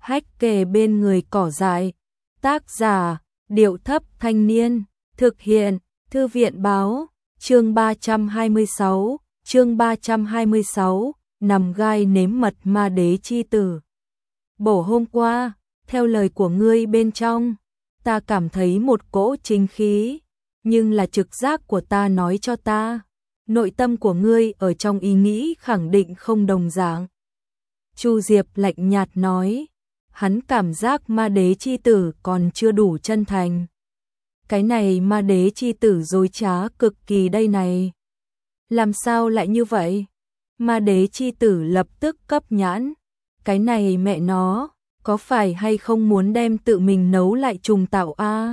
hách kề bên người cỏ dại. Tác giả, Điệu Thấp Thanh Niên. Thực hiện, Thư viện Báo. Chương 326, nằm gai nếm mật ma đế chi tử. Bổ hôm qua, theo lời của ngươi bên trong, ta cảm thấy một cỗ chính khí, nhưng là trực giác của ta nói cho ta, nội tâm của ngươi ở trong ý nghĩ khẳng định không đồng dạng. Chu Diệp lạnh nhạt nói, hắn cảm giác ma đế chi tử còn chưa đủ chân thành. Cái này ma đế chi tử dối trá cực kỳ đây này. Làm sao lại như vậy? Ma đế chi tử lập tức cấp nhãn. Cái này mẹ nó, có phải hay không muốn đem tự mình nấu lại trùng tạo a?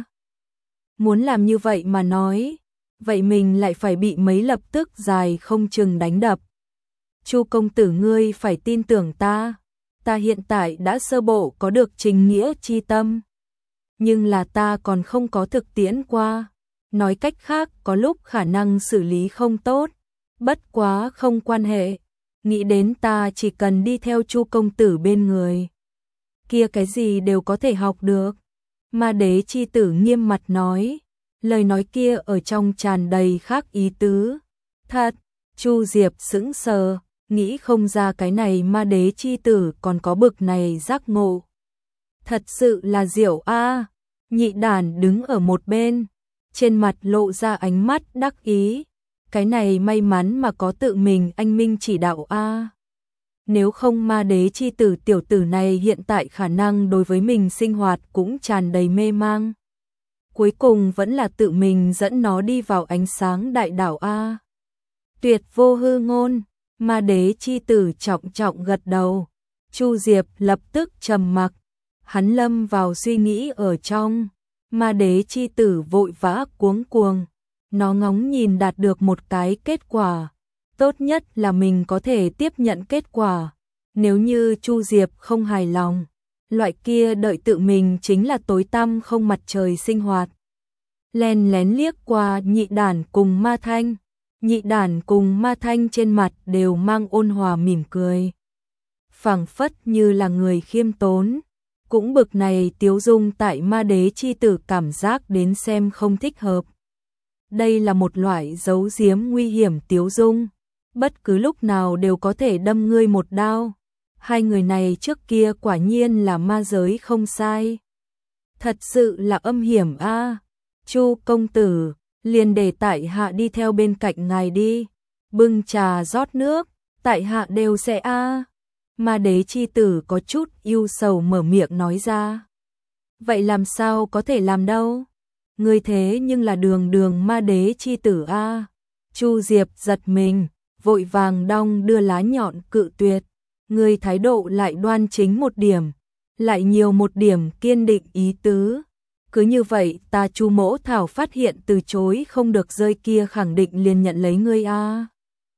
Muốn làm như vậy mà nói, vậy mình lại phải bị mấy lập tức dài không chừng đánh đập. Chu công tử ngươi phải tin tưởng ta. Ta hiện tại đã sơ bộ có được trình nghĩa chi tâm. Nhưng là ta còn không có thực tiễn qua. Nói cách khác có lúc khả năng xử lý không tốt. Bất quá không quan hệ. Nghĩ đến ta chỉ cần đi theo Chu công tử bên người. Kia cái gì đều có thể học được. Ma đế chi tử nghiêm mặt nói. Lời nói kia ở trong tràn đầy khác ý tứ. Thật, Chu Diệp sững sờ. Nghĩ không ra cái này ma đế chi tử còn có bực này giác ngộ. Thật sự là diệu a. Nhị đản đứng ở một bên, trên mặt lộ ra ánh mắt đắc ý. Cái này may mắn mà có tự mình anh minh chỉ đạo a. Nếu không ma đế chi tử tiểu tử này hiện tại khả năng đối với mình sinh hoạt cũng tràn đầy mê mang. Cuối cùng vẫn là tự mình dẫn nó đi vào ánh sáng đại đạo a. Tuyệt vô hư ngôn. Ma đế chi tử trọng trọng gật đầu. Chu Diệp lập tức trầm mặc. Hắn lâm vào suy nghĩ ở trong. Ma đế chi tử vội vã cuống cuồng. Nó ngóng nhìn đạt được một cái kết quả. Tốt nhất là mình có thể tiếp nhận kết quả. Nếu như Chu Diệp không hài lòng, loại kia đợi tự mình chính là tối tăm không mặt trời sinh hoạt. Len lén liếc qua nhị đản cùng ma thanh. Nhị đản cùng ma thanh trên mặt đều mang ôn hòa mỉm cười. Phảng phất như là người khiêm tốn. Cũng bực này tiếu dung tại ma đế chi tử cảm giác đến xem không thích hợp. Đây là một loại giấu giếm nguy hiểm tiếu dung. Bất cứ lúc nào đều có thể đâm ngươi một đao. Hai người này trước kia quả nhiên là ma giới không sai. Thật sự là âm hiểm a. Chu công tử, liền để tại hạ đi theo bên cạnh ngài đi. Bưng trà rót nước, tại hạ đều sẽ a. Ma đế chi tử có chút ưu sầu mở miệng nói ra. Vậy làm sao có thể làm đâu? Ngươi thế nhưng là đường ma đế chi tử a. Chu Diệp giật mình, vội vàng đong đưa lá nhọn cự tuyệt. Ngươi thái độ lại đoan chính một điểm, lại nhiều một điểm kiên định ý tứ. Cứ như vậy ta Chu mỗ thảo phát hiện từ chối không được rơi kia khẳng định liền nhận lấy ngươi a.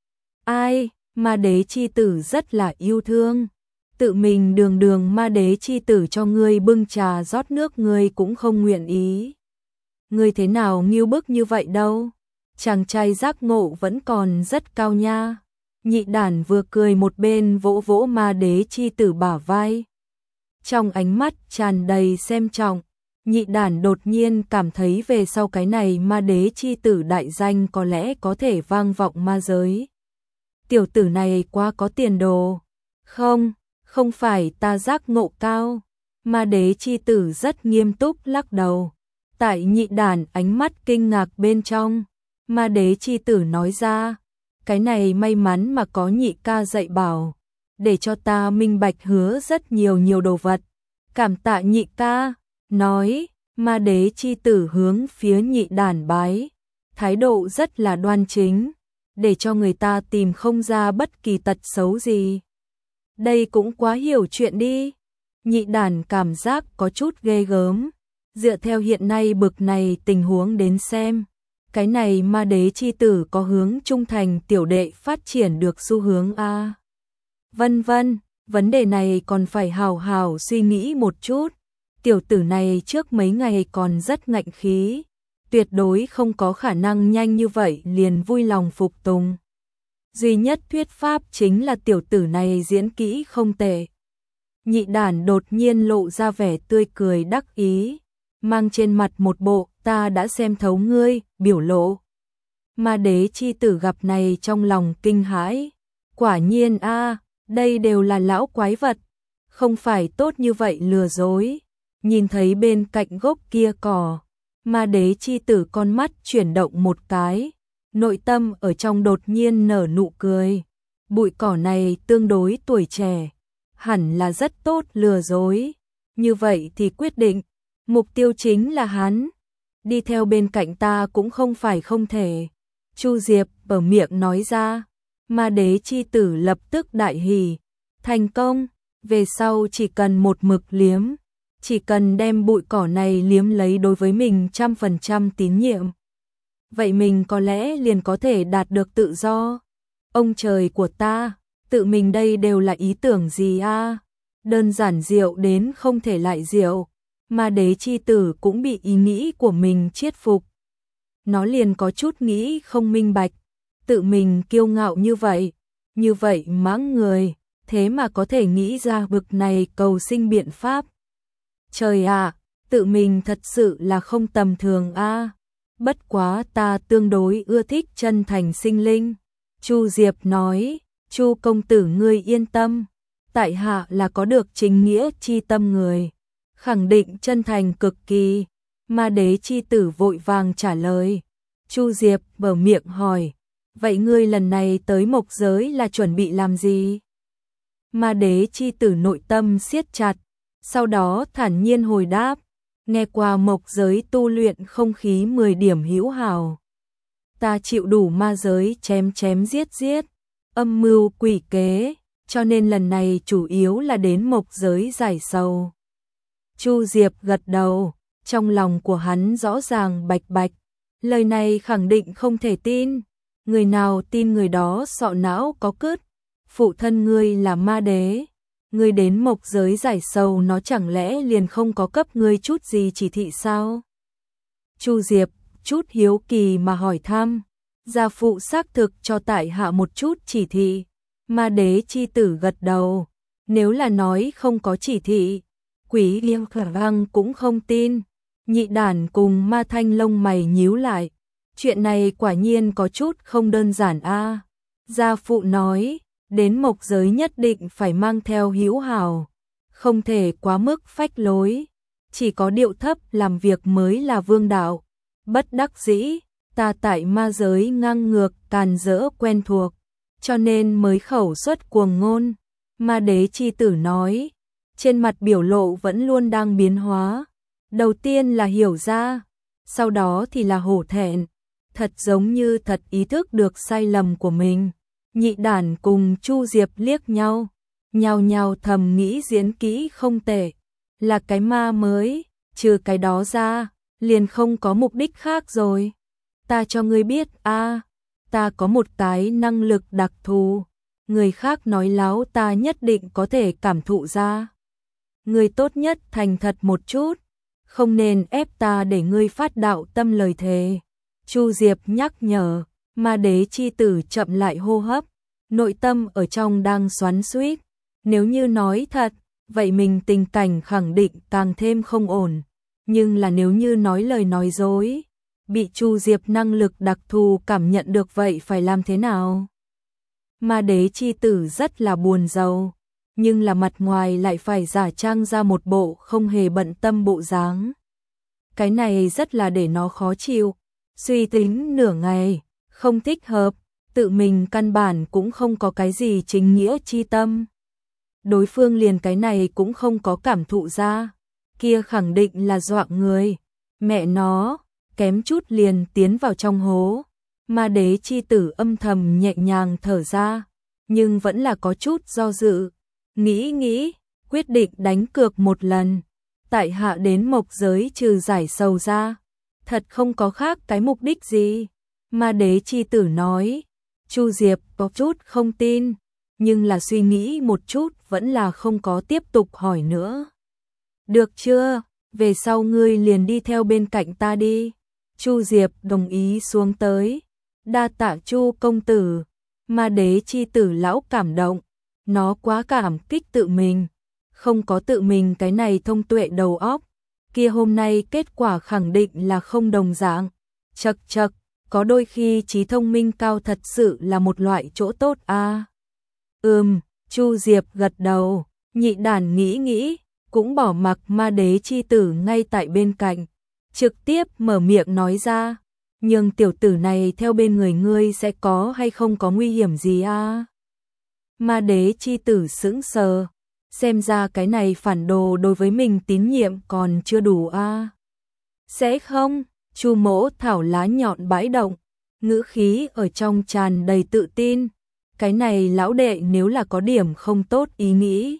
Ai, ma đế chi tử rất là yêu thương. Tự mình đường ma đế chi tử cho ngươi bưng trà rót nước ngươi cũng không nguyện ý. Ngươi thế nào nghiêu bức như vậy đâu? Chàng trai giác ngộ vẫn còn rất cao nha. Nhị đản vừa cười một bên vỗ vỗ ma đế chi tử bả vai. Trong ánh mắt tràn đầy xem trọng. Nhị đản đột nhiên cảm thấy về sau cái này ma đế chi tử đại danh có lẽ có thể vang vọng ma giới. Tiểu tử này quá có tiền đồ. Không phải ta giác ngộ cao. Ma đế chi tử rất nghiêm túc lắc đầu. Tại nhị đản ánh mắt kinh ngạc bên trong, ma đế chi tử nói ra, cái này may mắn mà có nhị ca dạy bảo, để cho ta minh bạch hứa rất nhiều đồ vật. Cảm tạ nhị ca. Nói, ma đế chi tử hướng phía nhị đản bái, thái độ rất là đoan chính, để cho người ta tìm không ra bất kỳ tật xấu gì. Đây cũng quá hiểu chuyện đi. Nhị đản cảm giác có chút ghê gớm. Dựa theo hiện nay bực này tình huống đến xem, cái này ma đế chi tử có hướng trung thành tiểu đệ phát triển được xu hướng a. Vân vân, vấn đề này còn phải hào hào suy nghĩ một chút. Tiểu tử này trước mấy ngày còn rất ngạnh khí, tuyệt đối không có khả năng nhanh như vậy liền vui lòng phục tùng. Duy nhất thuyết pháp chính là tiểu tử này diễn kỹ không tệ. Nhị đản đột nhiên lộ ra vẻ tươi cười đắc ý, mang trên mặt một bộ ta đã xem thấu ngươi biểu lộ. Ma đế chi tử gặp này trong lòng kinh hãi, quả nhiên a, đây đều là lão quái vật, không phải tốt như vậy lừa dối. Nhìn thấy bên cạnh gốc kia cỏ, ma đế chi tử con mắt chuyển động một cái, nội tâm ở trong đột nhiên nở nụ cười. Bụi cỏ này tương đối tuổi trẻ, hẳn là rất tốt lừa dối. Như vậy thì quyết định, mục tiêu chính là hắn. Đi theo bên cạnh ta cũng không phải không thể. Chu Diệp ở miệng nói ra, ma đế chi tử lập tức đại hỉ. Thành công, về sau chỉ cần một mực liếm, chỉ cần đem bụi cỏ này liếm lấy đối với mình 100% tín nhiệm. Vậy mình có lẽ liền có thể đạt được tự do. Ông trời của ta, tự mình đây đều là ý tưởng gì a? Đơn giản diệu đến không thể lại diệu. Ma đế chi tử cũng bị ý nghĩ của mình chiết phục. Nó liền có chút nghĩ không minh bạch, tự mình kiêu ngạo như vậy mãng người, thế mà có thể nghĩ ra bực này cầu sinh biện pháp. Trời ạ, tự mình thật sự là không tầm thường a. Bất quá ta tương đối ưa thích chân thành sinh linh. Chu Diệp nói, Chu công tử ngươi yên tâm, tại hạ là có được chính nghĩa chi tâm người, khẳng định chân thành cực kỳ. Ma đế chi tử vội vàng trả lời. Chu Diệp mở miệng hỏi, vậy ngươi lần này tới mộc giới là chuẩn bị làm gì? Ma đế chi tử nội tâm siết chặt, sau đó thản nhiên hồi đáp, nghe qua mộc giới tu luyện không khí 10 điểm hữu hảo. Ta chịu đủ ma giới chém chém giết giết, âm mưu quỷ kế, cho nên lần này chủ yếu là đến mộc giới giải sầu. Chu Diệp gật đầu, trong lòng của hắn rõ ràng bạch bạch, lời này khẳng định không thể tin, người nào tin người đó sọ não có cứt. Phụ thân ngươi là ma đế, ngươi đến mộc giới giải sầu nó chẳng lẽ liền không có cấp ngươi chút gì chỉ thị sao? Chu Diệp chút hiếu kỳ mà hỏi thăm, gia phụ xác thực cho tại hạ một chút chỉ thị. Ma đế chi tử gật đầu, nếu là nói không có chỉ thị, Quỷ Liêm khả năng cũng không tin. Nhị đản cùng Ma Thanh lông mày nhíu lại, chuyện này quả nhiên có chút không đơn giản a. Gia phụ nói, đến mộc giới nhất định phải mang theo hữu hảo, không thể quá mức phách lối, chỉ có điệu thấp làm việc mới là vương đạo. Bất đắc dĩ, ta tại ma giới ngang ngược càn rỡ quen thuộc, cho nên mới khẩu xuất cuồng ngôn. Ma đế chi tử nói, trên mặt biểu lộ vẫn luôn đang biến hóa. Đầu tiên là hiểu ra, sau đó thì là hổ thẹn, thật giống như thật ý thức được sai lầm của mình. Nhị đản cùng Chu Diệp liếc nhau, nhao nhao thầm nghĩ diễn kỹ không tệ, là cái ma mới, trừ cái đó ra, liền không có mục đích khác rồi. Ta cho ngươi biết a, ta có một cái năng lực đặc thù, người khác nói láo ta nhất định có thể cảm thụ ra. Ngươi tốt nhất thành thật một chút, không nên ép ta để ngươi phát đạo tâm lời thề. Chu Diệp nhắc nhở. Ma đế chi tử chậm lại hô hấp, nội tâm ở trong đang xoắn xuýt. Nếu như nói thật, vậy mình tình cảnh khẳng định càng thêm không ổn. Nhưng là nếu như nói lời nói dối, bị Chu Diệp năng lực đặc thù cảm nhận được vậy phải làm thế nào? Ma đế chi tử rất là buồn rầu, nhưng là mặt ngoài lại phải giả trang ra một bộ không hề bận tâm bộ dáng. Cái này rất là để nó khó chịu, suy tính nửa ngày. Không thích hợp, tự mình căn bản cũng không có cái gì chính nghĩa chi tâm. Đối phương liền cái này cũng không có cảm thụ ra, kia khẳng định là dọa người. Mẹ nó, kém chút liền tiến vào trong hố. Ma đế chi tử âm thầm nhẹ nhàng thở ra, nhưng vẫn là có chút do dự. Nghĩ, quyết định đánh cược một lần. Tại hạ đến mộc giới trừ giải sầu ra, thật không có khác cái mục đích gì. Ma đế chi tử nói. Chu Diệp có chút không tin, nhưng là suy nghĩ một chút vẫn là không có tiếp tục hỏi nữa. Được chưa, về sau ngươi liền đi theo bên cạnh ta đi. Chu Diệp đồng ý xuống tới. Đa tạ Chu công tử. Ma đế chi tử lão cảm động, nó quá cảm kích tự mình, không có tự mình cái này thông tuệ đầu óc, kia hôm nay kết quả khẳng định là không đồng dạng. Chậc chậc, có đôi khi trí thông minh cao thật sự là một loại chỗ tốt a. Chu Diệp gật đầu, Nhị Đản nghĩ nghĩ, cũng bỏ mặc Ma Đế chi tử ngay tại bên cạnh, trực tiếp mở miệng nói ra, nhưng tiểu tử này theo bên người ngươi sẽ có hay không có nguy hiểm gì a? Ma Đế chi tử sững sờ, xem ra cái này phản đồ đối với mình tín nhiệm còn chưa đủ a. Sẽ không? Chu Mỗ Thảo lá nhọn bãi động, ngữ khí ở trong tràn đầy tự tin. Cái này lão đệ nếu là có điểm không tốt ý nghĩ,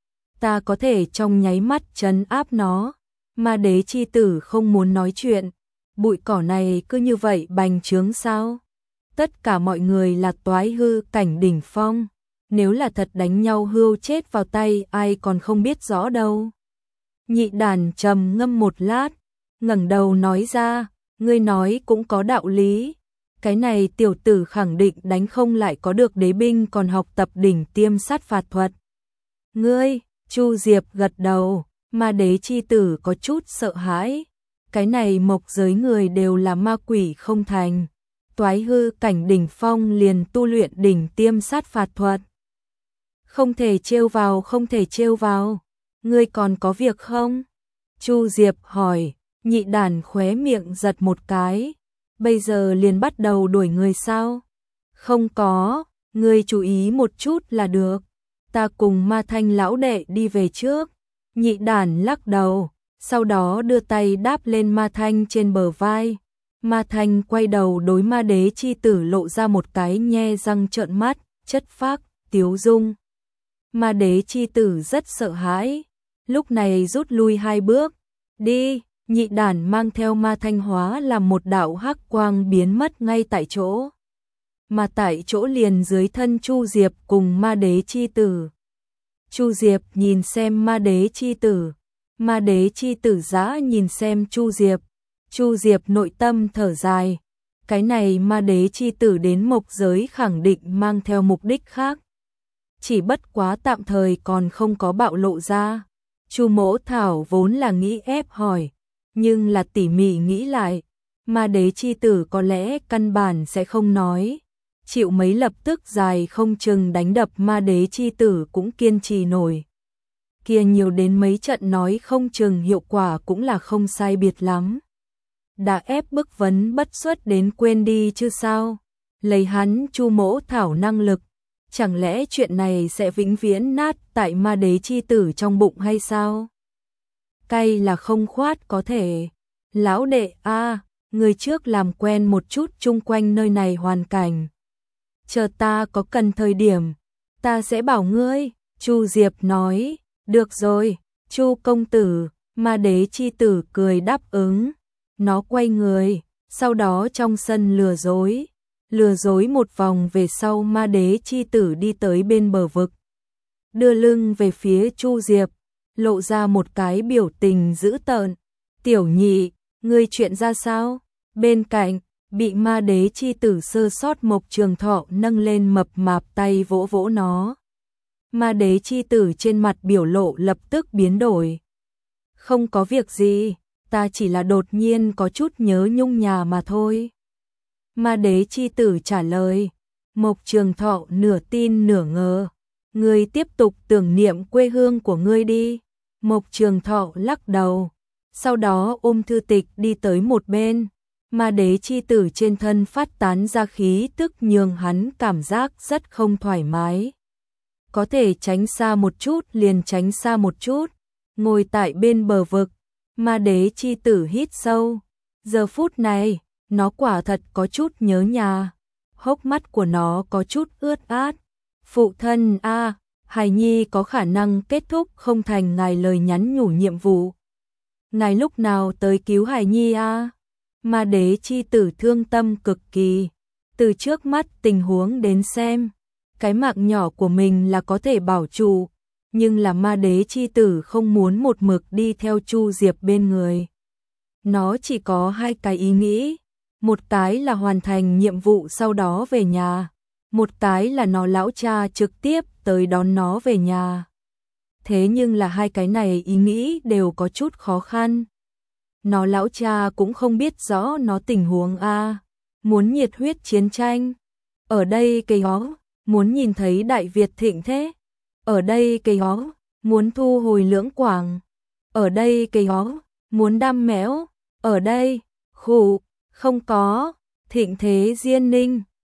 ta có thể trong nháy mắt trấn áp nó. Ma Đế chi tử không muốn nói chuyện, bụi cỏ này cứ như vậy bành trướng sao? Tất cả mọi người là toái hư cảnh đỉnh phong, nếu là thật đánh nhau hươu chết vào tay ai còn không biết rõ đâu. Nhị Đản trầm ngâm một lát, ngẩng đầu nói ra, ngươi nói cũng có đạo lý. Cái này tiểu tử khẳng định đánh không lại có được đế binh còn học tập đỉnh tiêm sát phạt thuật. Ngươi, Chu Diệp gật đầu, Ma Đế chi tử có chút sợ hãi. Cái này mộc giới người đều là ma quỷ không thành. Toái hư cảnh đỉnh phong liền tu luyện đỉnh tiêm sát phạt thuật. Không thể trêu vào, không thể trêu vào. Ngươi còn có việc không? Chu Diệp hỏi, Nhị Đản khóe miệng giật một cái. Bây giờ liền bắt đầu đuổi người sao? Không có, ngươi chú ý một chút là được. Ta cùng Ma Thanh lão đệ đi về trước. Nhị Đản lắc đầu, sau đó đưa tay đáp lên Ma Thanh trên bờ vai. Ma Thanh quay đầu đối Ma Đế chi tử lộ ra một cái nhe răng trợn mắt, chất phác, tiếu dung. Ma Đế chi tử rất sợ hãi, lúc này rút lui 2 bước. Đi, Nhị Đản mang theo Ma Thanh hóa làm một đạo hắc quang biến mất ngay tại chỗ. Mà tại chỗ liền dưới thân Chu Diệp cùng Ma Đế chi tử. Chu Diệp nhìn xem Ma Đế chi tử, Ma Đế chi tử dã nhìn xem Chu Diệp. Chu Diệp nội tâm thở dài, cái này Ma Đế chi tử đến mộc giới khẳng định mang theo mục đích khác. Chỉ bất quá tạm thời còn không có bạo lộ ra. Chu Mỗ Thảo vốn là nghĩ ép hỏi, nhưng là tỉ mỉ nghĩ lại, Ma Đế chi tử có lẽ căn bản sẽ không nói. Chịu mấy lập tức dài không chừng đánh đập Ma Đế chi tử cũng kiên trì nổi. Kia nhiều đến mấy trận nói không chừng hiệu quả cũng là không sai biệt lắm. Đã ép bức vấn bất xuất đến quên đi chứ sao? Lấy hắn Chu Mỗ Thảo năng lực, chẳng lẽ chuyện này sẽ vĩnh viễn nát tại Ma Đế chi tử trong bụng hay sao? Cay là không khoát có thể. Lão đệ a, người trước làm quen một chút chung quanh nơi này hoàn cảnh. Chờ ta có cần thời điểm, ta sẽ bảo ngươi. Chu Diệp nói, được rồi, Chu công tử. Ma Đế chi tử cười đáp ứng. Nó quay người, sau đó trong sân lừa dối một vòng về sau Ma Đế chi tử đi tới bên bờ vực. Đưa lưng về phía Chu Diệp, lộ ra một cái biểu tình dữ tợn. Tiểu Nhị, ngươi chuyện ra sao? Bên cạnh, bị Ma Đế chi tử sơ sót Mộc Trường Thọ nâng lên mập mạp tay vỗ vỗ nó. Ma Đế chi tử trên mặt biểu lộ lập tức biến đổi. Không có việc gì, ta chỉ là đột nhiên có chút nhớ nhung nhà mà thôi. Ma Đế chi tử trả lời. Mộc Trường Thọ nửa tin nửa ngờ. Ngươi tiếp tục tưởng niệm quê hương của ngươi đi. Mộc Trường Thọ lắc đầu, sau đó ôm thư tịch đi tới một bên. Ma Đế chi tử trên thân phát tán ra khí tức nhường hắn cảm giác rất không thoải mái. Có thể tránh xa một chút liền tránh xa một chút. Ngồi tại bên bờ vực, Ma Đế chi tử hít sâu. Giờ phút này, nó quả thật có chút nhớ nhà. Hốc mắt của nó có chút ướt át. Phụ thân a, hài nhi có khả năng kết thúc không thành ngài lời nhắn nhủ nhiệm vụ. Ngài lúc nào tới cứu hài nhi a? Ma Đế chi tử thương tâm cực kỳ. Từ trước mắt tình huống đến xem, cái mạng nhỏ của mình là có thể bảo trụ, nhưng là Ma Đế chi tử không muốn một mực đi theo Chu Diệp bên người. Nó chỉ có 2 cái ý nghĩ, một cái là hoàn thành nhiệm vụ sau đó về nhà, một cái là nó lão cha trực tiếp tới đón nó về nhà. thế nhưng là hai cái này ý nghĩ đều có chút khó khăn. Nó lão cha cũng không biết rõ nó tình huống a, muốn nhiệt huyết chiến tranh. Ở đây cây ó, muốn nhìn thấy Đại Việt thịnh thế. Ở đây cây ó, muốn thu hồi Lưỡng Quảng. Ở đây cây ó, muốn đam mẽo. Ở đây, khụ, không có, thịnh thế Diên Ninh.